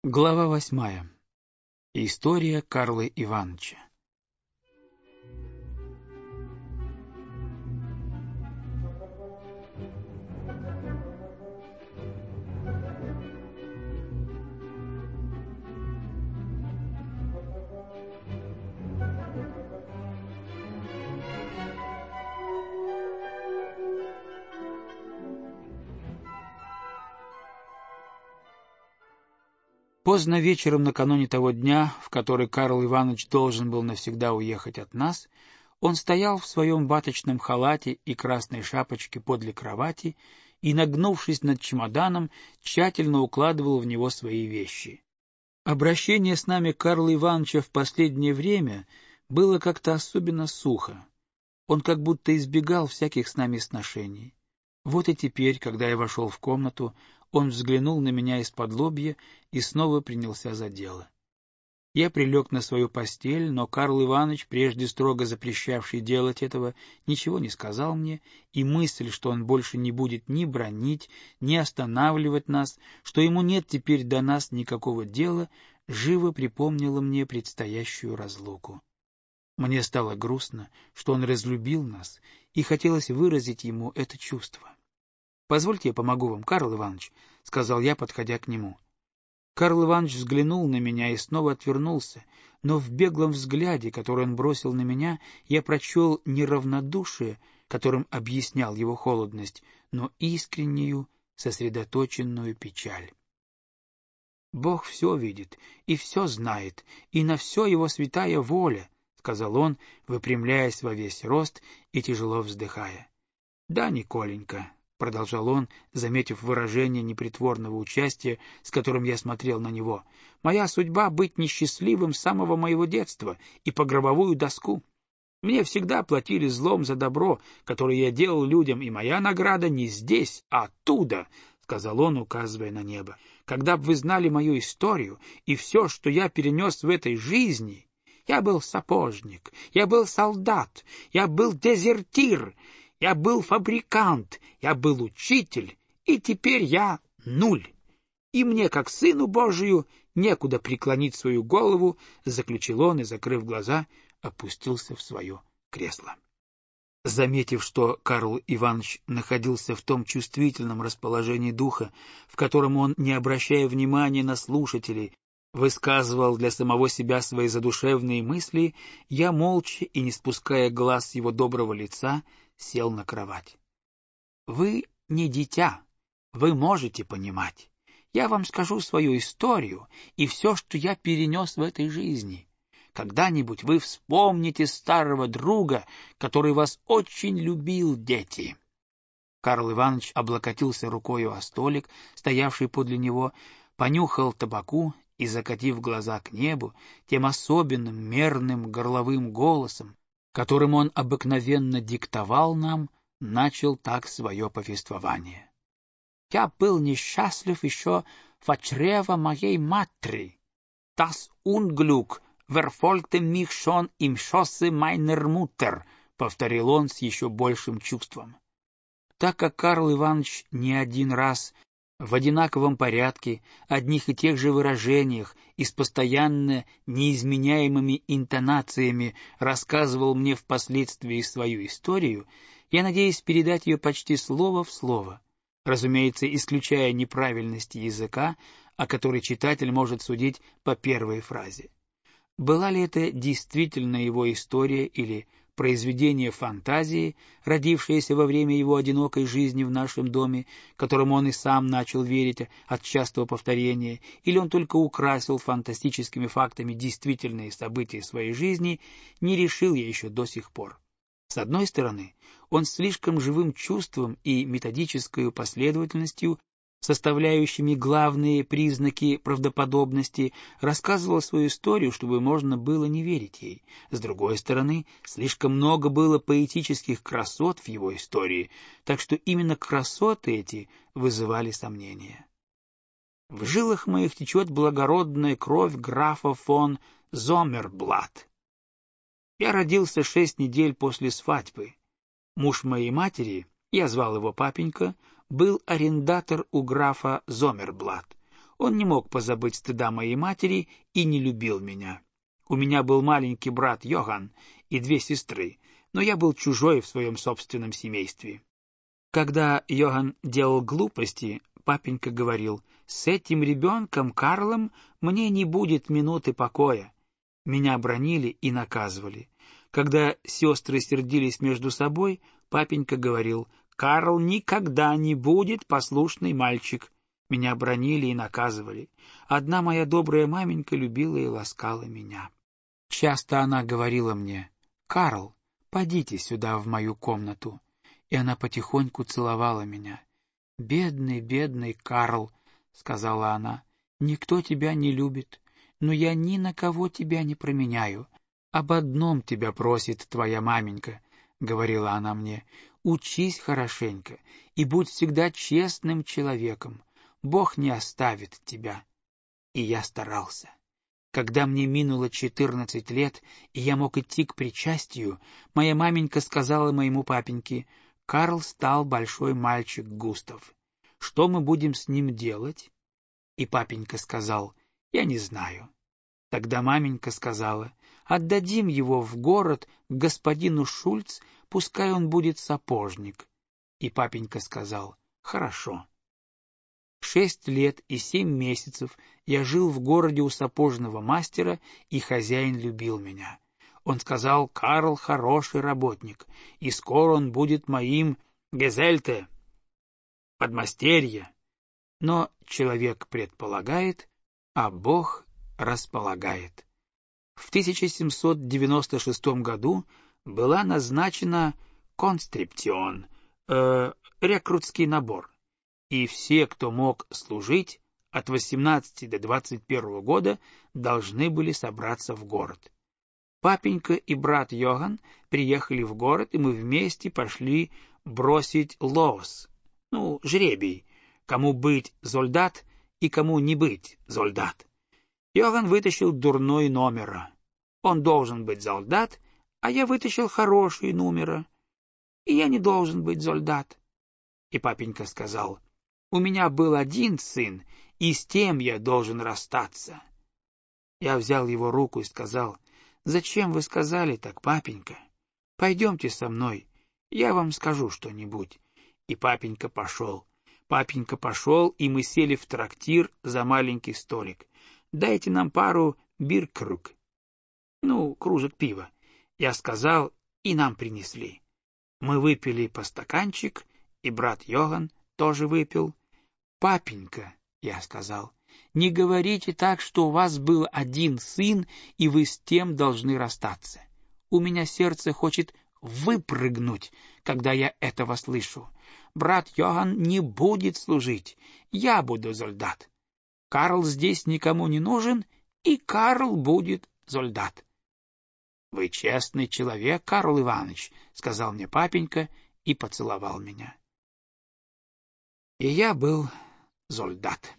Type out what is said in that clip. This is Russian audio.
Глава 8. История Карла Ивановича. Поздно вечером накануне того дня, в который Карл Иванович должен был навсегда уехать от нас, он стоял в своем ваточном халате и красной шапочке подле кровати и, нагнувшись над чемоданом, тщательно укладывал в него свои вещи. Обращение с нами Карла Ивановича в последнее время было как-то особенно сухо. Он как будто избегал всяких с нами сношений. Вот и теперь, когда я вошел в комнату, он взглянул на меня из-подлобья и снова принялся за дело. Я прилег на свою постель, но Карл Иванович, прежде строго запрещавший делать этого, ничего не сказал мне, и мысль, что он больше не будет ни бранить, ни останавливать нас, что ему нет теперь до нас никакого дела, живо припомнила мне предстоящую разлуку. Мне стало грустно, что он разлюбил нас, и хотелось выразить ему это чувство. «Позвольте, я помогу вам, Карл Иванович», — сказал я, подходя к нему. Карл Иванович взглянул на меня и снова отвернулся, но в беглом взгляде, который он бросил на меня, я прочел не равнодушие, которым объяснял его холодность, но искреннюю, сосредоточенную печаль. «Бог все видит и все знает, и на все его святая воля», — сказал он, выпрямляясь во весь рост и тяжело вздыхая. «Да, Николенька», — продолжал он, заметив выражение непритворного участия, с которым я смотрел на него, — «моя судьба — быть несчастливым с самого моего детства и по гробовую доску. Мне всегда платили злом за добро, которое я делал людям, и моя награда не здесь, а оттуда», — сказал он, указывая на небо. «Когда бы вы знали мою историю и все, что я перенес в этой жизни... Я был сапожник, я был солдат, я был дезертир, я был фабрикант, я был учитель, и теперь я нуль. И мне, как сыну Божию, некуда преклонить свою голову», — заключил он и, закрыв глаза, опустился в свое кресло. Заметив, что Карл Иванович находился в том чувствительном расположении духа, в котором он, не обращая внимания на слушателей, высказывал для самого себя свои задушевные мысли, я молча и не спуская глаз с его доброго лица, сел на кровать. «Вы не дитя, вы можете понимать. Я вам скажу свою историю и все, что я перенес в этой жизни. Когда-нибудь вы вспомните старого друга, который вас очень любил, дети». Карл Иванович облокотился рукою о столик, стоявший подле него, понюхал табаку и, закатив глаза к небу, тем особенным мерным горловым голосом, которым он обыкновенно диктовал нам, начал так свое повествование. «Я был несчастлив еще в чрево моей матери. Das Unglück verfolgte mich schon im Schoße meiner Mutter», — повторил он с еще большим чувством. Так как Карл Иванович не один раз в одинаковом порядке, одних и тех же выражениях и с постоянно неизменяемыми интонациями рассказывал мне впоследствии свою историю, я надеюсь передать ее почти слово в слово, разумеется, исключая неправильности языка, о которой читатель может судить по первой фразе. Была ли это действительно его история или произведение фантазии, родившееся во время его одинокой жизни в нашем доме, которому он и сам начал верить от частого повторения, или он только украсил фантастическими фактами действительные события своей жизни, не решил я еще до сих пор. С одной стороны, он слишком живым чувством и методической последовательностью, составляющими главные признаки правдоподобности, рассказывал свою историю, чтобы можно было не верить ей. С другой стороны, слишком много было поэтических красот в его истории, так что именно красоты эти вызывали сомнения. В жилах моих течет благородная кровь графа фон Зоммерблат. Я родился 6 недель после свадьбы. Муж моей матери, я звал его папенька, был арендатор у графа Зоммерблат. Он не мог позабыть стыда моей матери и не любил меня. У меня был маленький брат Йоган и 2 сестры, но я был чужой в своем собственном семействе. Когда Йоган делал глупости, папенька говорил: «С этим ребенком Карлом мне не будет минуты покоя». Меня бранили и наказывали. Когда сестры сердились между собой, папенька говорил: «Карл никогда не будет послушный мальчик». Меня бранили и наказывали. Одна моя добрая маменька любила и ласкала меня. Часто она говорила мне: «Карл, подите сюда в мою комнату». И она потихоньку целовала меня. «Бедный, бедный Карл», — сказала она, — «никто тебя не любит, но я ни на кого тебя не променяю. Об одном тебя просит твоя маменька», — говорила она мне, — «учись хорошенько и будь всегда честным человеком. Бог не оставит тебя». И я старался. Когда мне минуло 14 лет, и я мог идти к причастию, моя маменька сказала моему папеньке: «Карл стал большой мальчик, Густав. Что мы будем с ним делать?» И папенька сказал: «Я не знаю». Тогда маменька сказала: «Отдадим его в город к господину Шульц, пускай он будет сапожник». И папенька сказал: «Хорошо». 6 лет и 7 месяцев я жил в городе у сапожного мастера, и хозяин любил меня. Он сказал: «Карл хороший работник, и скоро он будет моим гезельте, подмастерье». Но человек предполагает, а Бог располагает. В 1796 году была назначена констрипцион, рекрутский набор, и все, кто мог служить, от 18 до 21 года должны были собраться в город. Папенька и брат Йоган приехали в город, и мы вместе пошли бросить лос, жребий, кому быть зольдат и кому не быть зольдат. Йоган вытащил дурной номера. Он должен быть зольдат, а я вытащил хороший номера, и я не должен быть зольдат. И папенька сказал: «У меня был один сын, и с тем я должен расстаться». Я взял его руку и сказал: «Зачем вы сказали так, папенька? Пойдемте со мной, я вам скажу что-нибудь». И папенька пошел. Папенька пошел, и мы сели в трактир за маленький столик. «Дайте нам пару биркруг», кружек пива. Я сказал, и нам принесли. Мы выпили по стаканчик, и брат Йоган тоже выпил. «Папенька», — я сказал, — «не говорите так, что у вас был один сын, и вы с тем должны расстаться. У меня сердце хочет выпрыгнуть, когда я этого слышу. Брат Йоган не будет служить, я буду зольдат. Карл здесь никому не нужен, и Карл будет зольдат». «Вы честный человек, Карл Иванович», — сказал мне папенька и поцеловал меня. И я был зольдат.